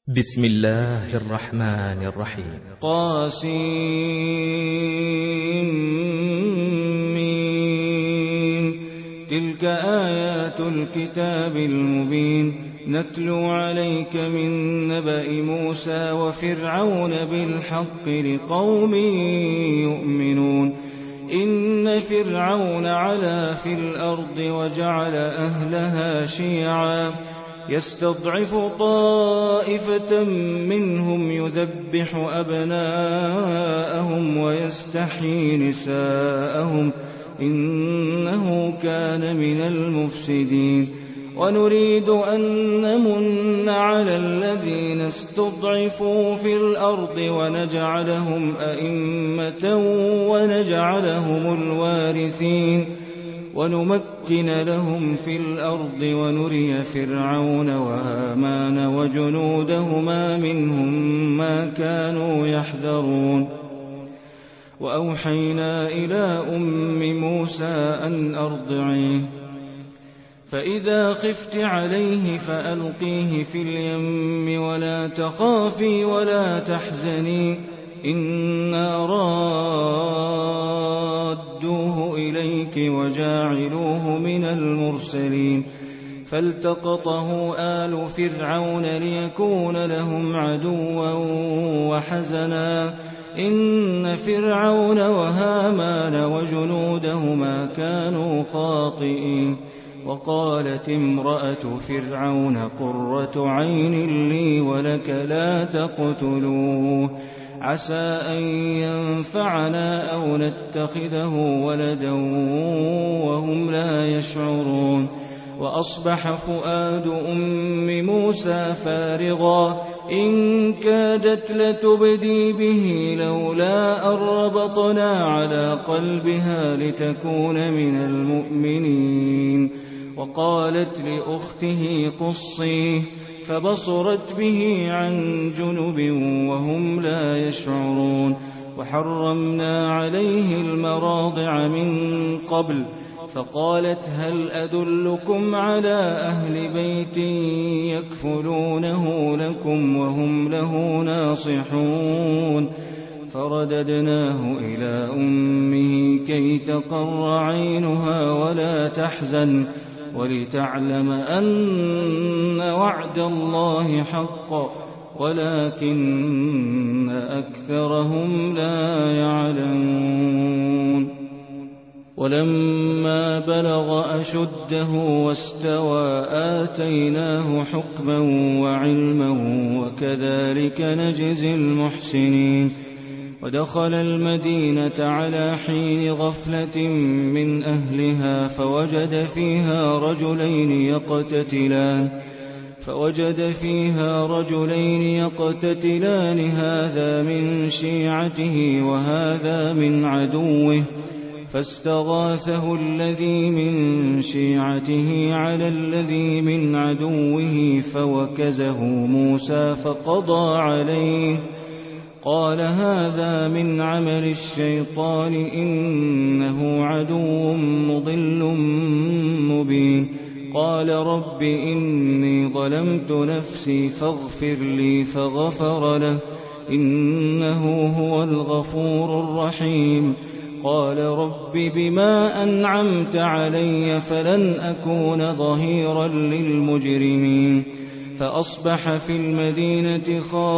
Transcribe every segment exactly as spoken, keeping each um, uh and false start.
بسم الله الرحمن الرحيم. طاسين تلك آيات الكتاب المبين نتلو عليك من نبأ موسى وفرعون بالحق لقوم يؤمنون. إن فرعون علا في الأرض وجعل أهلها شيعا يستضعف طائفة منهم يذبح أبناءهم ويستحيي نساءهم إنه كان من المفسدين. ونريد أن نمن على الذين استضعفوا في الأرض ونجعلهم أئمة ونجعلهم الوارثين ونمكن لهم في الأرض ونري فرعون وهامان وجنودهما منهم ما كانوا يحذرون. وأوحينا إلى أم موسى أن أرضعيه فإذا خفت عليه فألقيه في اليم ولا تخافي ولا تحزني إنا رادوه إليك وجاعلوه من المرسلين. فالتقطه آل فرعون ليكون لهم عدوا وحزنا إن فرعون وهامان وجنودهما كانوا خاطئين. وقالت امرأة فرعون قرة عين لي ولك لا تقتلوه عسى أن ينفعنا أو نتخذه ولدا وهم لا يشعرون. وأصبح فؤاد أم موسى فارغا إن كادت لتبدي به لولا أن ربطنا على قلبها لتكون من المؤمنين. وقالت لأخته قصيه فبصرت به عن جنب وهم لا يشعرون. وحرمنا عليه المراضع من قبل فقالت هل أدلكم على أهل بيت يكفلونه لكم وهم له ناصحون. فرددناه إلى أمه كي تقر عينها ولا تحزن ولتعلم أن وعد الله حق ولكن أكثرهم لا يعلمون. ولما بلغ أشده واستوى آتيناه حكما وعلما وكذلك نجزي المحسنين. ودخل المدينة على حين غفلة من أهلها فوجد فيها رجلين يقتتلان فوجد فيها رجلين يقتتلان هذا من شيعته وهذا من عدوه فاستغاثه الذي من شيعته على الذي من عدوه فوكزه موسى فقضى عليه قال هذا من عمل الشيطان إنه عدو مضل مبين. قال رب إني ظلمت نفسي فاغفر لي فغفر له إنه هو الغفور الرحيم. قال رب بما أنعمت علي فلن أكون ظهيرا للمجرمين. فأصبح في المدينة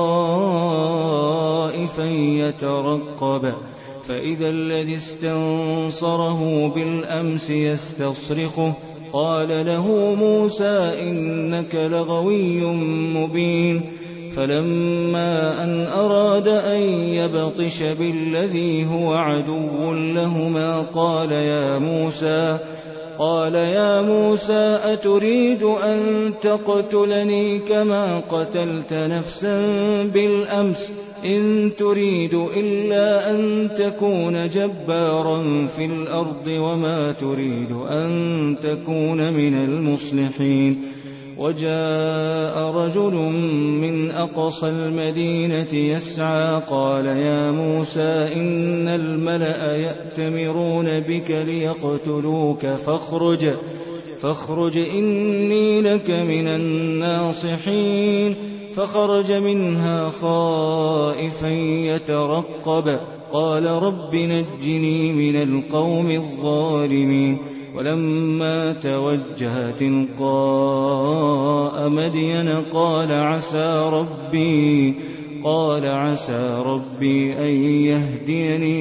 خائفا يترقب فإذا الذي استنصره بالأمس يستصرخه قال له موسى إنك لغوي مبين. فلما أن أراد أن يبطش بالذي هو عدو لهما قال يا موسى قال يا موسى أتريد أن تقتلني كما قتلت نفسا بالأمس إن تريد إلا أن تكون جبارا في الأرض وما تريد أن تكون من المصلحين. وجاء رجل من أقصى المدينة يسعى قال يا موسى إن الملأ يأتمرون بك ليقتلوك فاخرج فاخرج إني لك من الناصحين. فخرج منها خائفا يترقب قال رب نجني من القوم الظالمين ولما توجه تلقاء مدين قال عسى ربي قال عسى ربي أن يهديني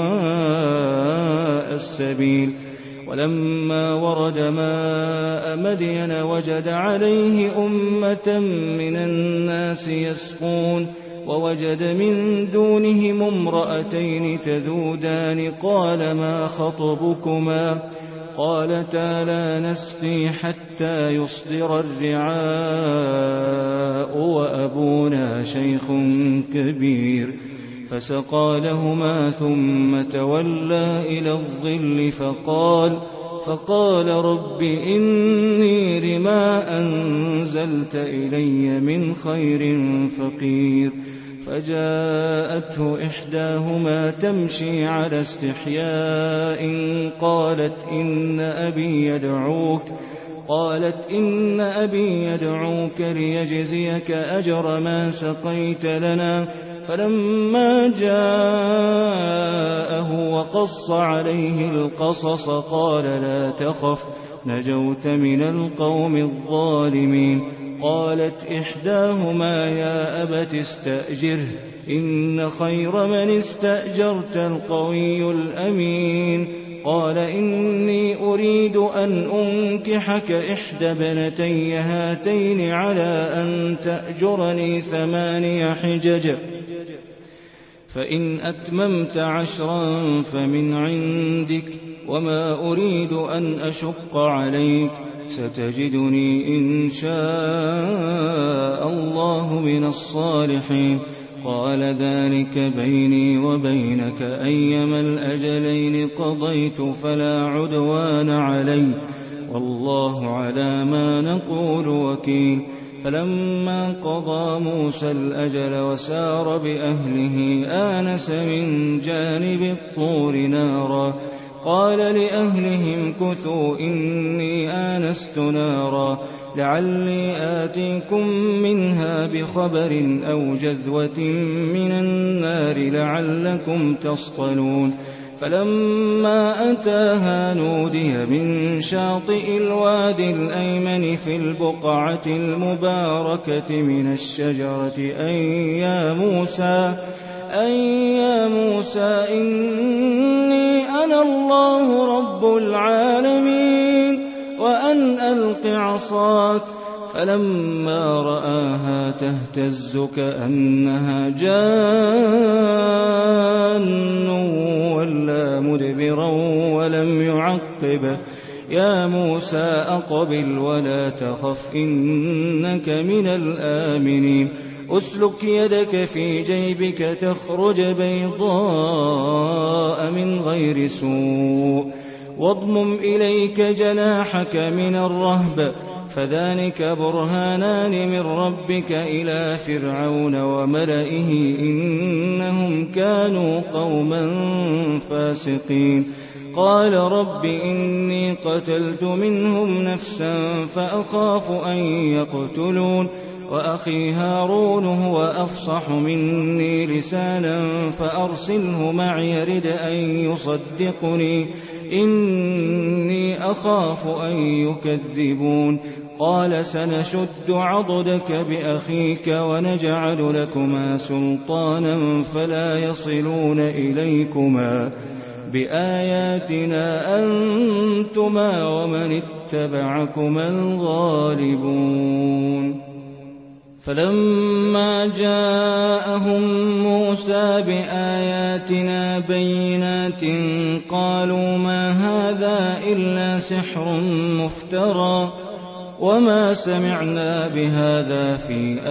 سواء السبيل ولما ورد ماء مدين وجد عليه أمة من الناس يسقون ووجد من دونهم امرأتين تذودان قال ما خطبكما قالتا لا نسقي حتى يصدر الرعاء وأبونا شيخ كبير فسقى لهما ثم تولى إلى الظل فقال فقال رب إني لما أنزلت إلي من خير فقير فجاءته إحداهما تمشي على استحياء قالت إن أبي يدعوك قالت إن أبي يدعوك ليجزيك أجر ما سقيت لنا فلما جاءه وقص عليه القصص قال لا تخف نجوت من القوم الظالمين قالت إحداهما يا أبت استأجره إن خير من استأجرت القوي الأمين قال إني أريد أن أنكحك إحدى ابنتي هاتين على أن تأجرني ثماني حجج فإن أتممت عشرا فمن عندك وما أريد أن أشق عليك ستجدني إن شاء الله من الصالحين قال ذلك بيني وبينك أيما الأجلين قضيت فلا عدوان علي والله على ما نقول وكيل فلما قضى موسى الأجل وسار بأهله آنس من جانب الطور نارا قال لأهلهم كثوا إني آنست نارا لعلي آتيكم منها بخبر أو جذوة من النار لعلكم تصطلون فلما أتاها نودي من شاطئ الوادي الأيمن في البقعة المباركة من الشجرة أن يا موسى أن يا موسى إني أنا الله رب العالمين وأن ألق عصاك فلما رآها تهتز كأنها جان ولا مدبرا ولم يعقب يا موسى أقبل ولا تخف إنك من الآمنين أسلك يدك في جيبك تخرج بيضاء من غير سوء واضمم إليك جناحك من الرهب فذلك برهانان من ربك إلى فرعون وملئه إنهم كانوا قوما فاسقين قال رب إني قتلت منهم نفسا فأخاف أن يقتلون وأخي هارون هو أفصح مني لسانا فأرسله معي رد أن يصدقني إني أخاف أن يكذبون قال سنشد عضدك بأخيك ونجعل لكما سلطانا فلا يصلون إليكما بآياتنا أنتما ومن اتبعكما الغالبون فلما جاءهم موسى بآياتنا بينات قالوا ما هذا إلا سحر مفترى وما سمعنا بهذا في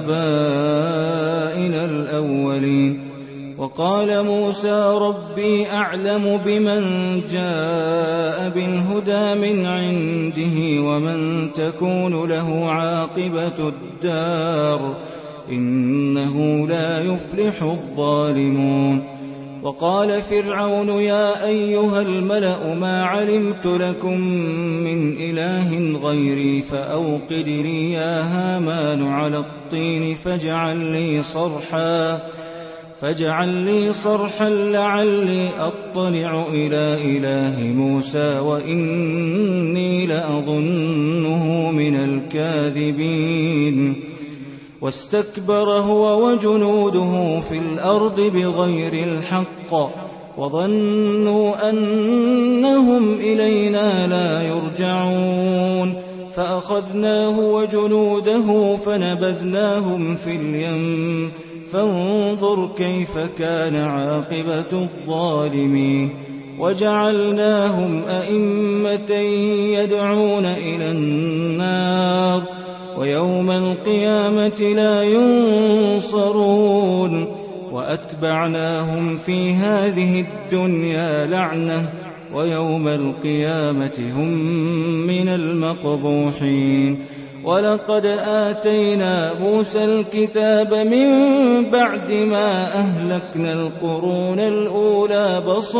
آبائنا الأولين وقال موسى ربي أعلم بمن جاء بالهدى من عنده ومن تكون له عاقبة الدار إنه لا يفلح الظالمون وقال فرعون يا أيها الملأ ما علمت لكم من إله غيري فأوقد لي يا هامان على الطين فاجعل لي صرحا فاجعل لي صرحا لعلي أطلع إلى إله موسى وإني لأظنه من الكاذبين واستكبر هو وجنوده في الأرض بغير الحق وظنوا أنهم إلينا لا يرجعون فأخذناه وجنوده فنبذناهم في اليم فانظر كيف كان عاقبة الظالمين وجعلناهم أئمة يدعون إلى النار ويوم القيامة لا ينصرون وأتبعناهم في هذه الدنيا لعنة ويوم القيامة هم من المقبوحين ولقد آتينا موسى الكتاب من بعد ما أهلكنا القرون الأولى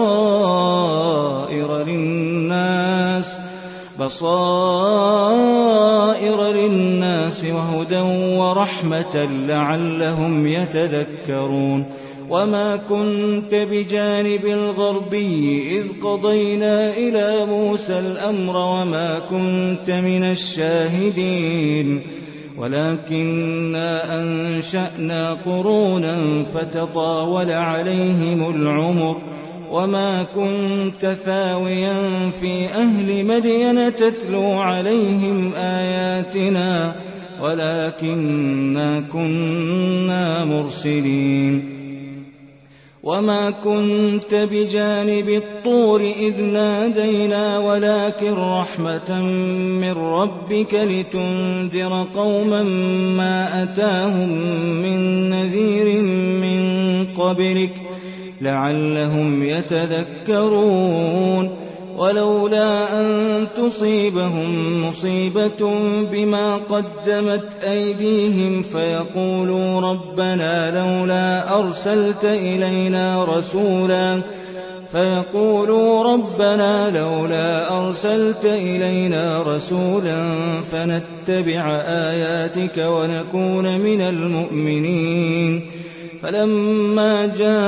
بصائر للناس بصائر للناس وهدى ورحمة لعلهم يتذكرون وما كنت بجانب الغربي إذ قضينا إلى موسى الأمر وما كنت من الشاهدين ولكننا أنشأنا قرونا فتطاول عليهم العمر وما كنت ثاويا في أهل مدين تتلو عليهم آياتنا ولكننا كنا مرسلين وما كنت بجانب الطور إذ نادينا ولكن رحمة من ربك لتنذر قوما ما أتاهم من نذير من قبلك لعلهم يتذكرون ولولا أن تصيبهم مصيبة بما قدمت أيديهم فيقولوا ربنا لولا أرسلت إلينا رسولا فيقولوا ربنا لولا أرسلت إلينا رسولا فنتبع آياتك ونكون من المؤمنين فلما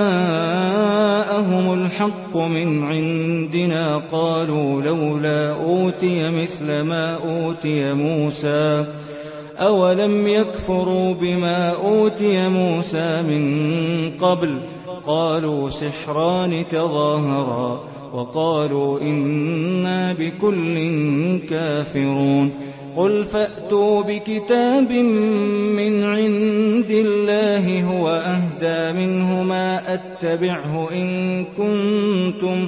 جاءهم الحق من عندنا قالوا لولا أوتي مثل ما أوتي موسى أولم يكفروا بما أوتي موسى من قبل قالوا سحران تظاهرا وقالوا إنا بكل كافرون قل فأتوا بكتاب من عند الله هو أهدى منه ما أتبعه إن كنتم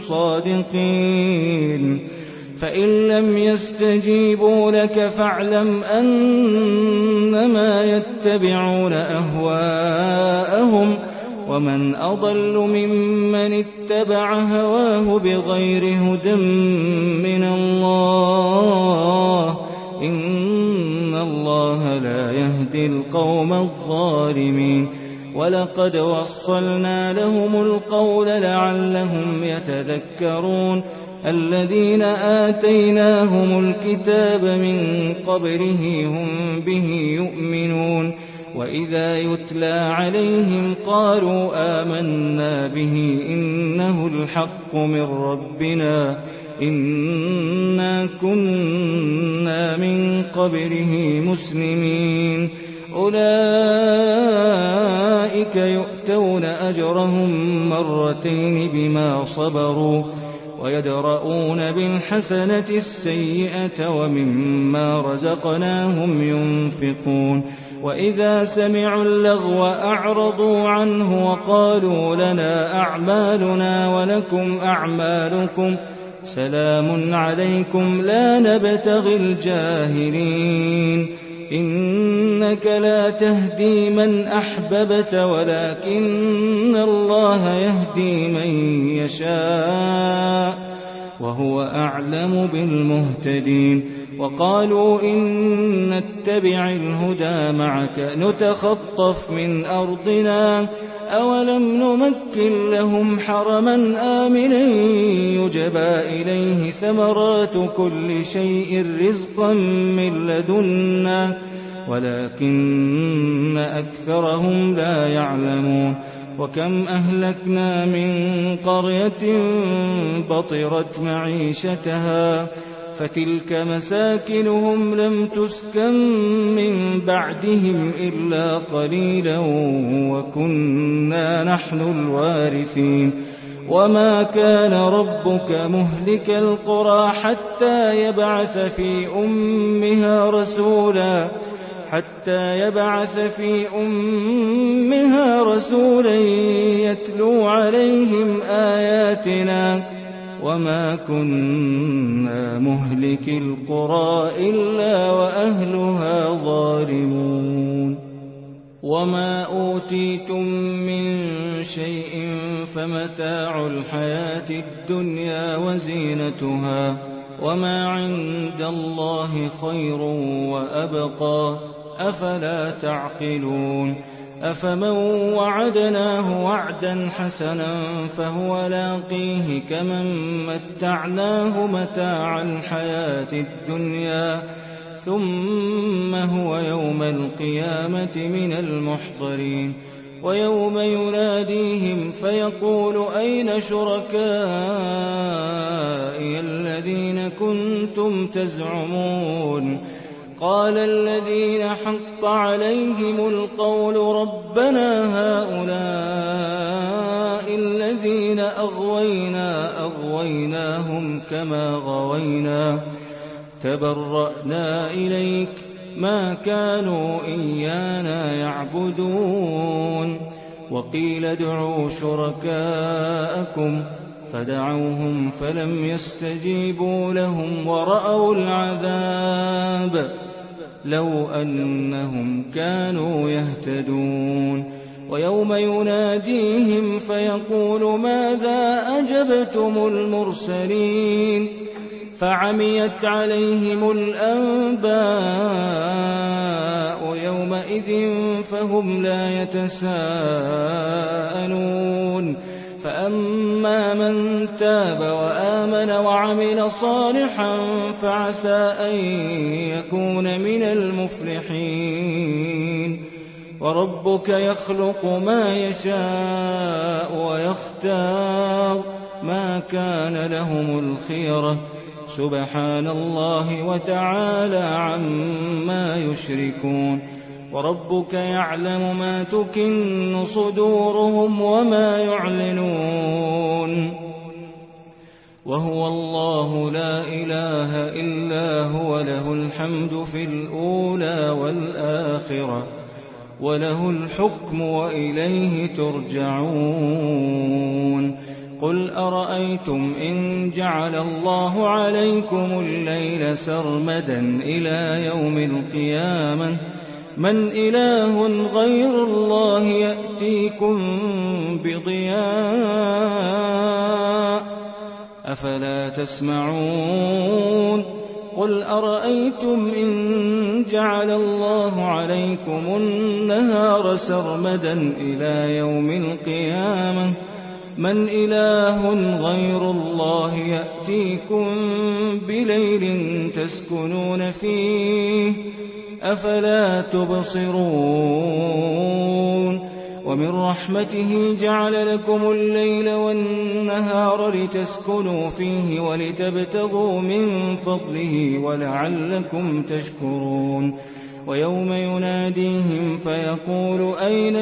صادقين فإن لم يستجيبوا لك فاعلم أنما يتبعون أهواءهم ومن أضل ممن اتبع هواه بغير هدى من الله إن الله لا يهدي القوم الظالمين ولقد وصلنا لهم القول لعلهم يتذكرون الذين آتيناهم الكتاب من قبله هم به يؤمنون وإذا يتلى عليهم قالوا آمنا به إنه الحق من ربنا إنا كنا من قبله مسلمين أولئك يؤتون أجرهم مرتين بما صبروا ويدرؤون بالحسنة السيئة ومما رزقناهم ينفقون وإذا سمعوا اللغو أعرضوا عنه وقالوا لنا أعمالنا ولكم أعمالكم سلام عليكم لا نبتغي الجاهلين إنك لا تهدي من أحببت ولكن الله يهدي من يشاء وهو أعلم بالمهتدين وقالوا إن نتبع الهدى معك نتخطف من أرضنا أولم نمكن لهم حرما آمنا يجبى إليه ثمرات كل شيء رزقا من لدنا ولكن أكثرهم لا يعلمون وكم أهلكنا من قرية بطرت معيشتها فتلك مساكنهم لم تسكن من بعدهم إلا قليلا وكنا نحن الوارثين وما كان ربك مهلك القرى حتى يبعث في أمها رسولا حتى يبعث في أمها رسولا يتلو عليهم آياتنا وما كنا مهلك القرى إلا وأهلها ظالمون وما أوتيتم من شيء فمتاع الحياة الدنيا وزينتها وما عند الله خير وأبقى أفلا تعقلون أفمن وعدناه وعدا حسنا فهو لاقيه كمن متعناه متاع الحياة الدنيا ثم هو يوم القيامة من المحضرين ويوم يناديهم فيقول أين شركائي الذين كنتم تزعمون قال الذين حق عليهم القول ربنا هؤلاء الذين أغوينا أغويناهم كما غوينا تبرأنا إليك ما كانوا إيانا يعبدون وقيل ادعوا شركاءكم فدعوهم فلم يستجيبوا لهم ورأوا العذاب لو أنهم كانوا يهتدون ويوم يناديهم فيقول ماذا أجبتم المرسلين فعميت عليهم الأنباء يومئذ فهم لا يتساءلون فأما من تاب وآمن وعمل صالحا فعسى أن يكون من المفلحين وربك يخلق ما يشاء ويختار ما كان لهم الخيرة سبحان الله وتعالى عما يشركون وربك يعلم ما تكن صدورهم وما يعلنون وهو الله لا إله إلا هو له الحمد في الأولى والآخرة وله الحكم وإليه ترجعون قل أرأيتم إن جعل الله عليكم الليل سرمدا إلى يوم القيامة من إله غير الله يأتيكم بضياء أفلا تسمعون قل أرأيتم إن جعل الله عليكم النهار سرمدا إلى يوم القيامة من إله غير الله يأتيكم بليل تسكنون فيه أفلا تبصرون ومن رحمته جعل لكم الليل والنهار لتسكنوا فيه ولتبتغوا من فضله ولعلكم تشكرون ويوم يناديهم فيقول أين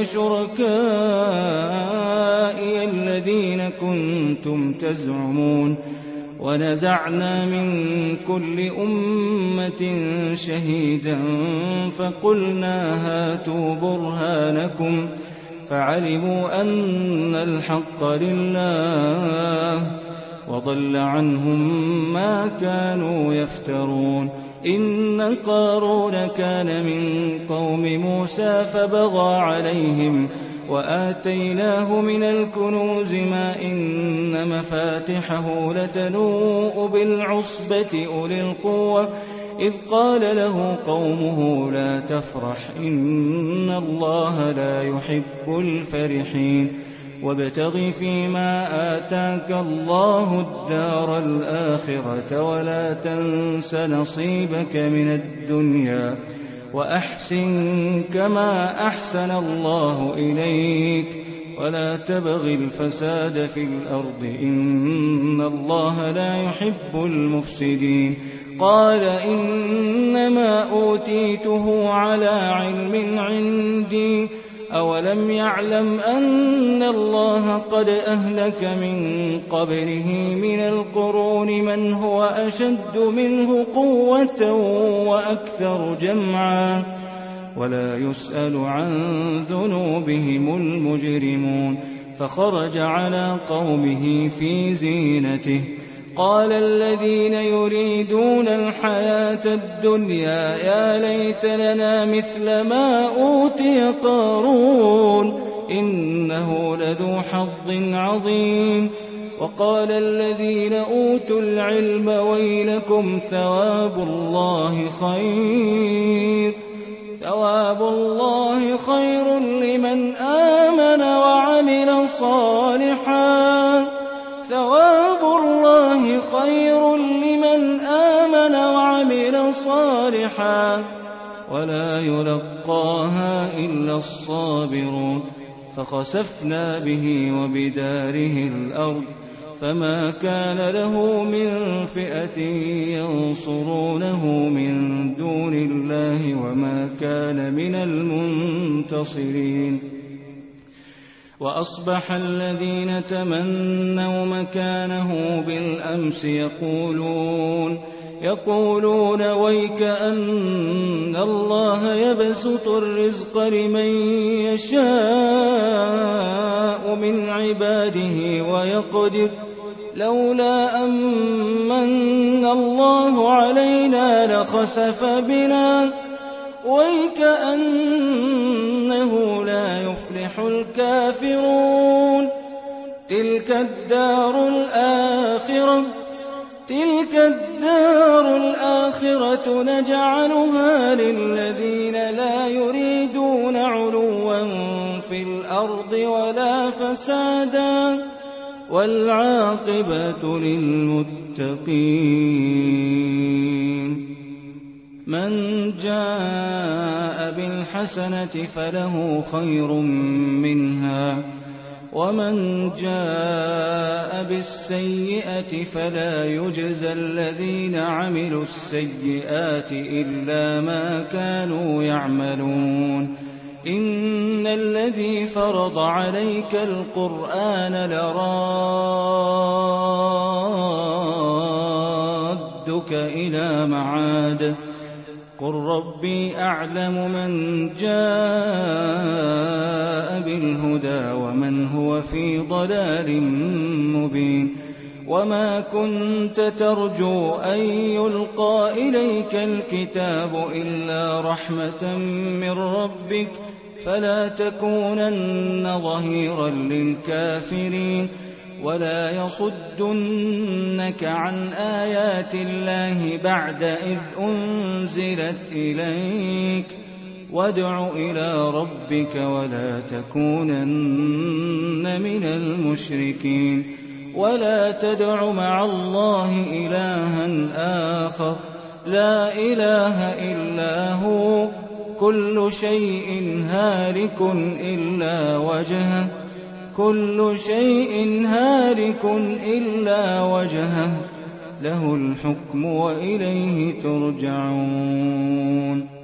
شركائي الذين كنتم تزعمون ونزعنا من كل أمة شهيدا فقلنا هاتوا برهانكم فعلموا أن الحق لله وضل عنهم ما كانوا يفترون إن قارون كان من قوم موسى فبغى عليهم وآتيناه من الكنوز ما إن مفاتحه لتنوء بالعصبة أولي القوة إذ قال له قومه لا تفرح إن الله لا يحب الفرحين وابتغ فيما آتاك الله الدار الآخرة ولا تنس نصيبك من الدنيا وأحسن كما أحسن الله إليك ولا تبغ الفساد في الأرض إن الله لا يحب المفسدين قال إنما أوتيته على علم عندي أولم يعلم أن الله قد أهلك من قبله من القرون من هو أشد منه قوة وأكثر جمعا ولا يسأل عن ذنوبهم المجرمون فخرج على قومه في زينته قال الذين يريدون الحياة الدنيا يا ليت لنا مثل ما أوتي قارون إنه لذو حظ عظيم وقال الذين أوتوا العلم ويلكم ثواب الله خير ثواب الله خير لمن آمن وعمل صالحا ثواب الله خير لمن آمن وعمل صالحا ولا يلقاها إلا الصابرون فخسفنا به وبداره الأرض فما كان له من فئة ينصرونه من دون الله وما كان من المنتصرين وأصبح الذين تمنوا مكانه بالأمس يقولون يقولون ويك أن الله يبسط الرزق لمن يشاء من عباده ويقدر لولا أمن الله علينا لخسف بنا ويكأنه لا يفلح الكافرون تلك الدار الآخرة تلك الدار الآخرة نجعلها للذين لا يريدون علوا في الأرض ولا فسادا والعاقبة للمتقين من جاء بالحسنة فله خير منها ومن جاء بالسيئة فلا يجزى الذين عملوا السيئات إلا ما كانوا يعملون إن الذي فرض عليك القرآن لرادك إلى معاد قل ربي أعلم من جاء بالهدى ومن هو في ضلال مبين وما كنت ترجو أن يلقى إليك الكتاب إلا رحمة من ربك فلا تكونن ظهيرا للكافرين ولا يصدنك عن آيات الله بعد إذ أنزلت إليك وادع إلى ربك ولا تكونن من المشركين ولا تدع مع الله إلها آخر لا إله إلا هو كل شيء هالك إلا وجهه كل شيء هالك إلا وجهه له الحكم وإليه ترجعون